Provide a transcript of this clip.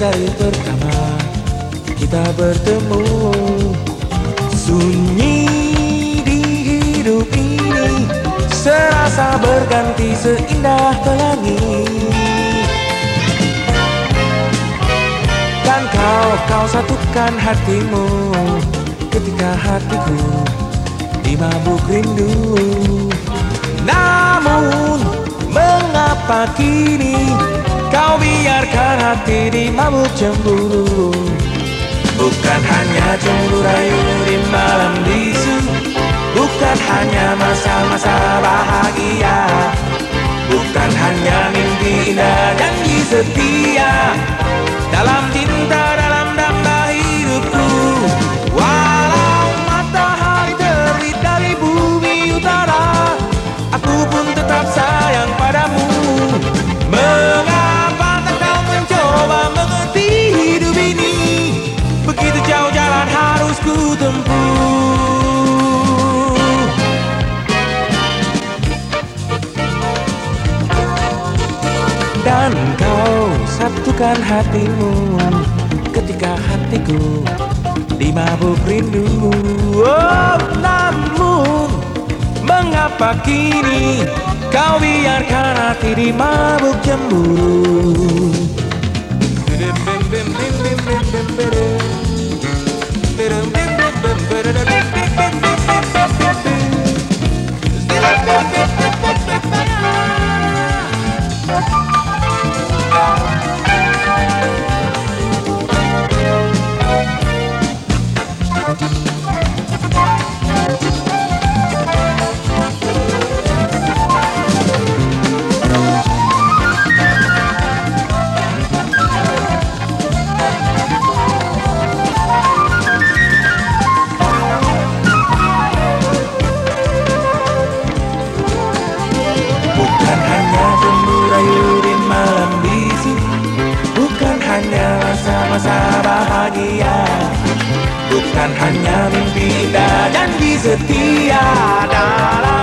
sedari pertama kita bertemu. Sunyi di hidup ini serasa berganti seindah pelangi. Dan kau satukan hatimu ketika hatiku dimabuk rindu. Namun mengapa kini kau biarkan hati dimabuk cemburu? Bukan hanya cemburu rayu di malam bisu, bukan hanya masa-masa bahagia, bukan hanya mimpi indah janji setia dalam cinta, dalam damba hidupku. Walau matahari terbit dari bumi utara, aku pun tetap sayang padamu. Mengapa tak kau mencoba mengerti hidup ini? Begitu jauh jalan harus ku tempuh. Dan kau satukan hatimu ketika hatiku dimabuk rindu. Oh, namun mengapa kini kau biarkan hati dimabuk cemburu? Masa bahagia, bukan hanya mimpi indah janji setia dalam